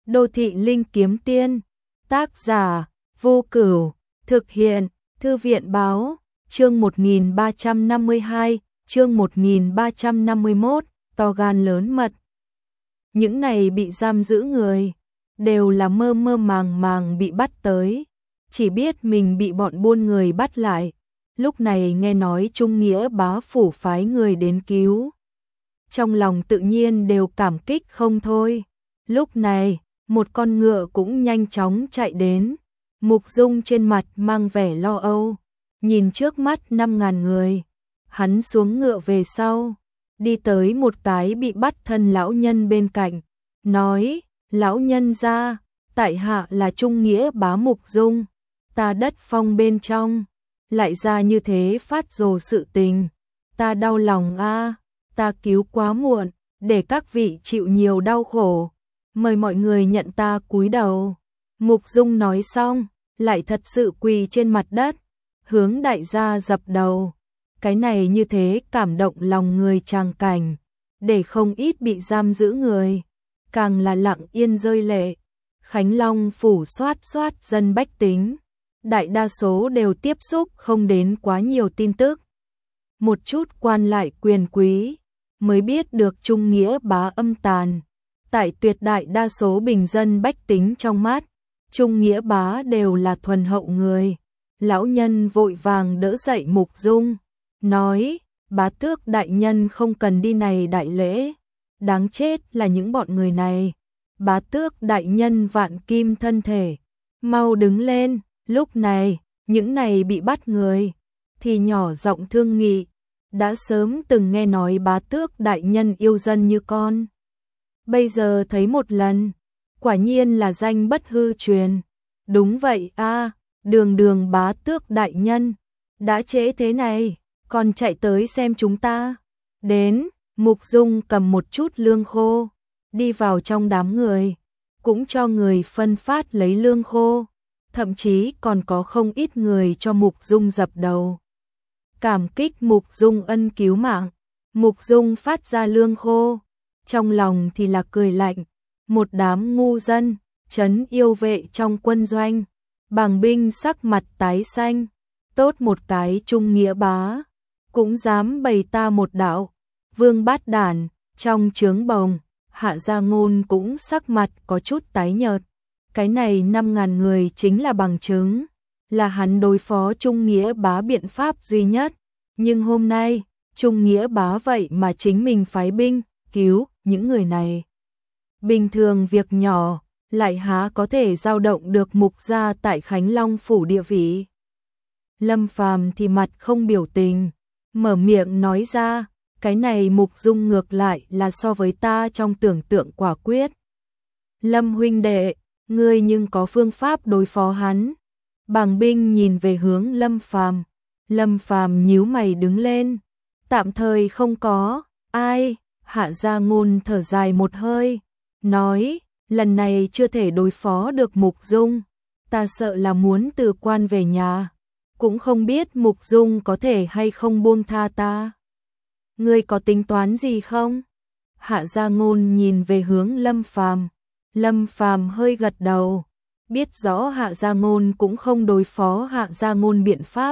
Đô thị linh kiếm tiên, tác giả, Vô Cửu, thực hiện, Thư viện báo, chương 1352, chương 1351, to gan lớn mật. Những này bị giam giữ người, đều là mơ mơ màng màng bị bắt tới, chỉ biết mình bị bọn buôn người bắt lại, lúc này nghe nói Trung Nghĩa bá phủ phái người đến cứu. Trong lòng tự nhiên đều cảm kích không thôi, lúc này, một con ngựa cũng nhanh chóng chạy đến, Mục Dung trên mặt mang vẻ lo âu, nhìn trước mắt 5.000 người, hắn xuống ngựa về sau, đi tới một cái bị bắt thân lão nhân bên cạnh, nói, lão nhân gia, tại hạ là Trung Nghĩa bá Mục Dung, ta đất phong bên trong, lại ra như thế phát rồ sự tình, ta đau lòng a, ta cứu quá muộn, để các vị chịu nhiều đau khổ, mời mọi người nhận ta cúi đầu. Mục Dung nói xong, lại thật sự quỳ trên mặt đất, hướng đại gia dập đầu. Cái này như thế cảm động lòng người tràng cảnh, để không ít bị giam giữ người, càng là lặng yên rơi lệ. Khánh Long phủ soát soát dân bách tính, đại đa số đều tiếp xúc không đến quá nhiều tin tức. Một chút quan lại quyền quý, mới biết được Trung Nghĩa bá âm tàn. Tại tuyệt đại đa số bình dân bách tính trong mắt, Trung Nghĩa bá đều là thuần hậu người. Lão nhân vội vàng đỡ dậy Mục Dung, nói, bá tước đại nhân không cần đi này đại lễ, đáng chết là những bọn người này. Bá tước đại nhân vạn kim thân thể, mau đứng lên. Lúc này, những này bị bắt người, thì nhỏ giọng thương nghị, đã sớm từng nghe nói bá tước đại nhân yêu dân như con. Bây giờ thấy một lần, quả nhiên là danh bất hư truyền. Đúng vậy a, đường đường bá tước đại nhân, đã trễ thế này, còn chạy tới xem chúng ta. Đến, Mục Dung cầm một chút lương khô, đi vào trong đám người, cũng cho người phân phát lấy lương khô, thậm chí còn có không ít người cho Mục Dung dập đầu. Cảm kích Mục Dung ân cứu mạng, Mục Dung phát ra lương khô, trong lòng thì là cười lạnh, một đám ngu dân, trấn yêu vệ trong quân doanh, bàng binh sắc mặt tái xanh, tốt một cái Trung Nghĩa bá, cũng dám bày ta một đạo, vương bát đản, trong trướng bồng, Hạ Gia Ngôn cũng sắc mặt có chút tái nhợt, cái này 5.000 người chính là bằng chứng, là hắn đối phó Trung Nghĩa bá biện pháp duy nhất, nhưng hôm nay, Trung Nghĩa bá vậy mà chính mình phái binh, cứu những người này. Bình thường việc nhỏ, lại há có thể dao động được Mục gia tại Khánh Long phủ địa vị. Lâm Phàm thì mặt không biểu tình, mở miệng nói ra, cái này Mục Dung ngược lại là so với ta trong tưởng tượng quả quyết. Lâm huynh đệ, ngươi nhưng có phương pháp đối phó hắn. Bàng binh nhìn về hướng Lâm Phàm, Lâm Phàm nhíu mày đứng lên, tạm thời không có. Ai? Hạ Gia Ngôn thở dài một hơi, nói, lần này chưa thể đối phó được Mục Dung, ta sợ là muốn từ quan về nhà, cũng không biết Mục Dung có thể hay không buông tha ta. Ngươi có tính toán gì không? Hạ Gia Ngôn nhìn về hướng Lâm Phàm, Lâm Phàm hơi gật đầu, biết rõ Hạ Gia Ngôn cũng không đối phó Hạ Gia Ngôn biện pháp.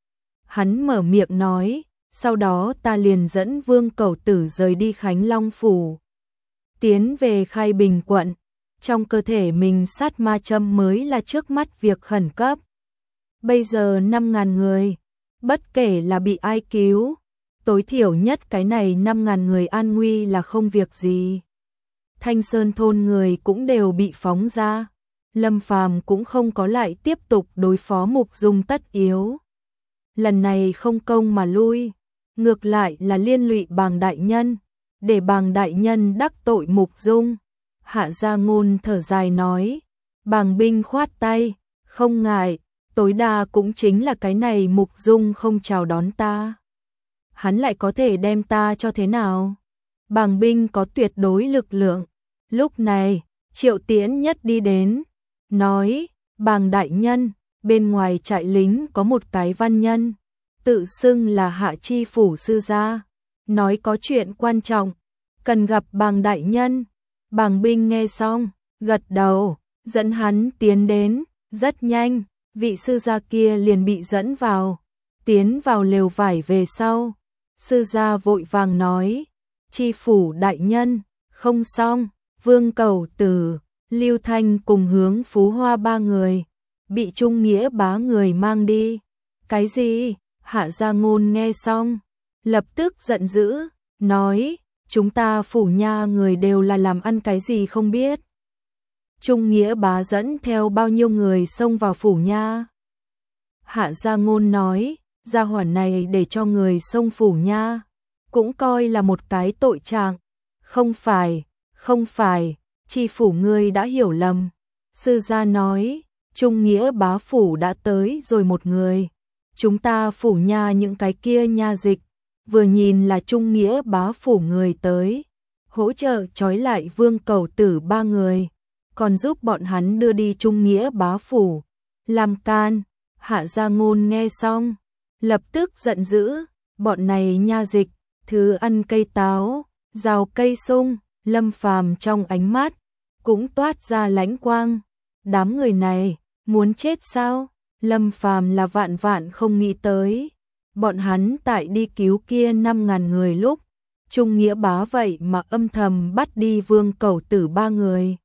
Hắn mở miệng nói, sau đó ta liền dẫn Vương Cẩu Tử rời đi Khánh Long phủ, tiến về Khai Bình quận, trong cơ thể mình sát ma châm mới là trước mắt việc khẩn cấp. Bây giờ 5.000 người, bất kể là bị ai cứu, tối thiểu nhất cái này 5.000 người an nguy là không việc gì. Thanh Sơn thôn người cũng đều bị phóng ra, Lâm Phàm cũng không có lại tiếp tục đối phó Mục Dung tất yếu. Lần này không công mà lui, ngược lại là liên lụy Bàng đại nhân, để Bàng đại nhân đắc tội Mục Dung. Hạ Gia Ngôn thở dài nói, Bàng binh khoát tay, không ngại, tối đa cũng chính là cái này Mục Dung không chào đón ta. Hắn lại có thể đem ta cho thế nào? Bàng binh có tuyệt đối lực lượng. Lúc này, Triệu Tiễn Nhất đi đến, nói, Bàng đại nhân, bên ngoài trại lính có một cái văn nhân, tự xưng là Hạ Chi phủ sư gia, nói có chuyện quan trọng, cần gặp Bàng đại nhân. Bàng binh nghe xong, gật đầu, dẫn hắn tiến đến, rất nhanh, vị sư gia kia liền bị dẫn vào, tiến vào lều vải về sau. Sư gia vội vàng nói, chi phủ đại nhân, không xong, Vương Cẩu Tử, Lưu Thanh cùng Hướng Phú Hoa ba người, bị Trung Nghĩa bá người mang đi. Cái gì? Hạ Gia Ngôn nghe xong, lập tức giận dữ, nói, chúng ta phủ nha người đều là làm ăn cái gì không biết. Trung Nghĩa bá dẫn theo bao nhiêu người xông vào phủ nha. Hạ Gia Ngôn nói, gia hỏa này để cho người xông phủ nha, cũng coi là một cái tội trạng. Không phải, chi phủ ngươi đã hiểu lầm. Sư gia nói, Trung Nghĩa bá phủ đã tới rồi một người. Chúng ta phủ nha những cái kia nha dịch, vừa nhìn là Trung Nghĩa bá phủ người tới, hỗ trợ trói lại Vương Cẩu Tử ba người, còn giúp bọn hắn đưa đi Trung Nghĩa bá phủ, làm can. Hạ Gia Ngôn nghe xong, lập tức giận dữ, bọn này nha dịch, thứ ăn cây táo, rào cây sung. Lâm Phàm trong ánh mắt cũng toát ra lãnh quang, đám người này muốn chết sao? Lâm Phàm là vạn vạn không nghĩ tới, bọn hắn tại đi cứu kia 5.000 người lúc, Trung Nghĩa bá vậy mà âm thầm bắt đi Vương Cẩu Tử ba người.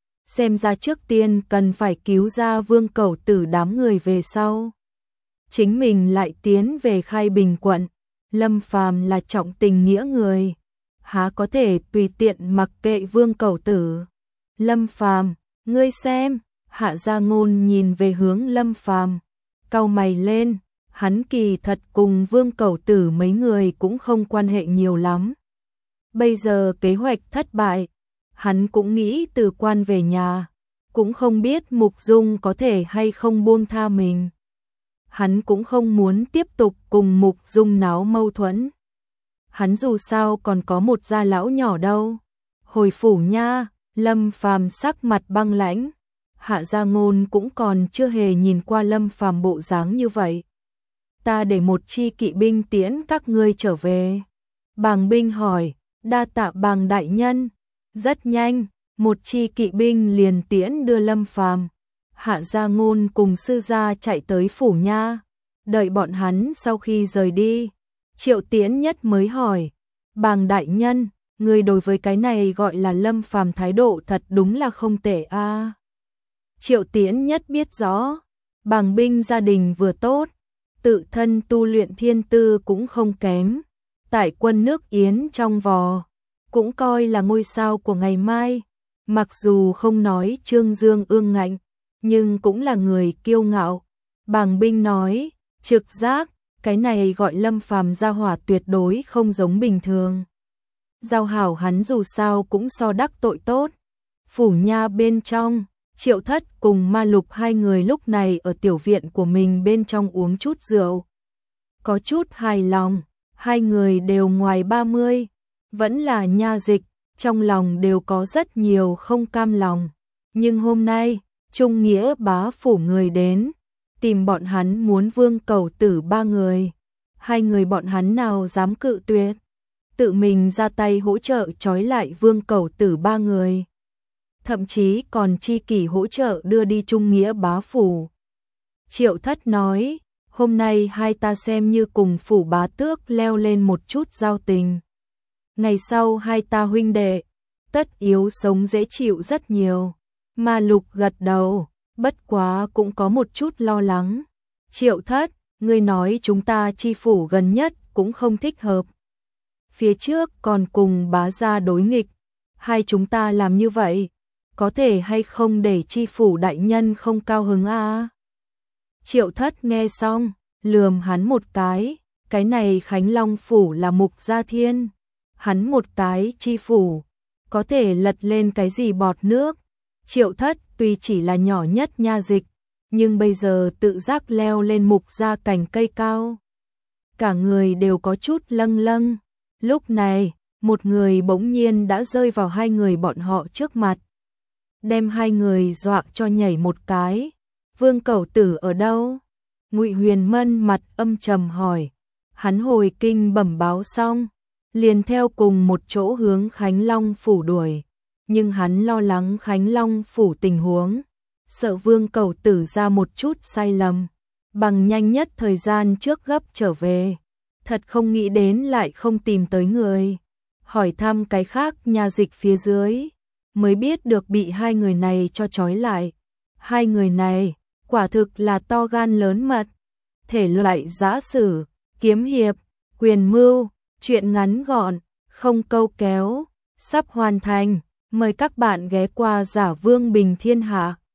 Xem ra trước tiên cần phải cứu ra Vương Cẩu Tử đám người về sau. Chính mình lại tiến về Khai Bình quận, Lâm Phàm là trọng tình nghĩa người, há có thể tùy tiện mặc kệ Vương Cẩu Tử. Lâm Phàm, ngươi xem. Hạ Gia Ngôn nhìn về hướng Lâm Phàm, cau mày lên, hắn kỳ thật cùng Vương Cẩu Tử mấy người cũng không quan hệ nhiều lắm. Bây giờ kế hoạch thất bại, hắn cũng nghĩ từ quan về nhà, cũng không biết Mục Dung có thể hay không buông tha mình. Hắn cũng không muốn tiếp tục cùng Mục Dung náo mâu thuẫn. Hắn dù sao còn có một gia lão nhỏ đâu. Hồi phủ nha, Lâm Phàm sắc mặt băng lãnh. Hạ Gia Ngôn cũng còn chưa hề nhìn qua Lâm Phàm bộ dáng như vậy. Ta để một chi kỵ binh tiễn các ngươi trở về. Bàng binh hỏi, đa tạ Bàng đại nhân. Rất nhanh, một chi kỵ binh liền tiễn đưa Lâm Phàm. Hạ Gia Ngôn cùng sư gia chạy tới phủ nha. Đợi bọn hắn sau khi rời đi, Triệu Tiễn Nhất mới hỏi, Bàng đại nhân, người đối với cái này gọi là Lâm Phàm thái độ thật đúng là không tệ a. Triệu Tiễn Nhất biết rõ, Bàng binh gia đình vừa tốt, tự thân tu luyện thiên tư cũng không kém, tại quân nước Yến trong vò, cũng coi là ngôi sao của ngày mai, mặc dù không nói trương dương ương ngạnh, nhưng cũng là người kiêu ngạo. Bàng binh nói, trực giác, cái này gọi Lâm Phàm gia hỏa tuyệt đối không giống bình thường. Giao hảo hắn dù sao cũng so đắc tội tốt. Phủ nha bên trong, Triệu Thất cùng Ma Lục hai người lúc này ở tiểu viện của mình bên trong uống chút rượu. Có chút hài lòng, hai người đều ngoài 30, vẫn là nha dịch, trong lòng đều có rất nhiều không cam lòng. Nhưng hôm nay, Trung Nghĩa bá phủ người đến, tìm bọn hắn muốn Vương Cẩu Tử ba người. Hai người bọn hắn nào dám cự tuyệt, tự mình ra tay hỗ trợ trói lại Vương Cẩu Tử ba người. Thậm chí còn chi kỷ hỗ trợ đưa đi Trung Nghĩa bá phủ. Triệu Thất nói, hôm nay hai ta xem như cùng phủ bá tước leo lên một chút giao tình. Ngày sau hai ta huynh đệ, tất yếu sống dễ chịu rất nhiều. Ma Lục gật đầu, bất quá cũng có một chút lo lắng. Triệu Thất, ngươi nói chúng ta chi phủ gần nhất cũng không thích hợp. Phía trước còn cùng bá gia đối nghịch, hai chúng ta làm như vậy, có thể hay không để chi phủ đại nhân không cao hứng a? Triệu Thất nghe xong, lườm hắn một cái này Khánh Long phủ là Mục Gia Thiên, hắn một cái chi phủ, có thể lật lên cái gì bọt nước. Triệu Thất tuy chỉ là nhỏ nhất nha dịch, nhưng bây giờ tự giác leo lên Mục Gia cành cây cao. Cả người đều có chút lâng lâng. Lúc này, một người bỗng nhiên đã rơi vào hai người bọn họ trước mặt, đem hai người dọa cho nhảy một cái. Vương Cẩu Tử ở đâu? Ngụy Huyền Mân mặt âm trầm hỏi. Hắn hồi kinh bẩm báo xong, liền theo cùng một chỗ hướng Khánh Long phủ đuổi. nhưng hắn lo lắng Khánh Long phủ tình huống, sợ Vương Cẩu Tử ra một chút sai lầm, bằng nhanh nhất thời gian trước gấp trở về. Thật không nghĩ đến lại không tìm tới người. Hỏi thăm cái khác nha dịch phía dưới, mới biết được bị hai người này cho trói lại. Hai người này, quả thực là to gan lớn mật, thể loại giã sử, kiếm hiệp, quyền mưu, chuyện ngắn gọn, không câu kéo, sắp hoàn thành. Mời các bạn ghé qua Giả Vương Bình Thiên Hạ.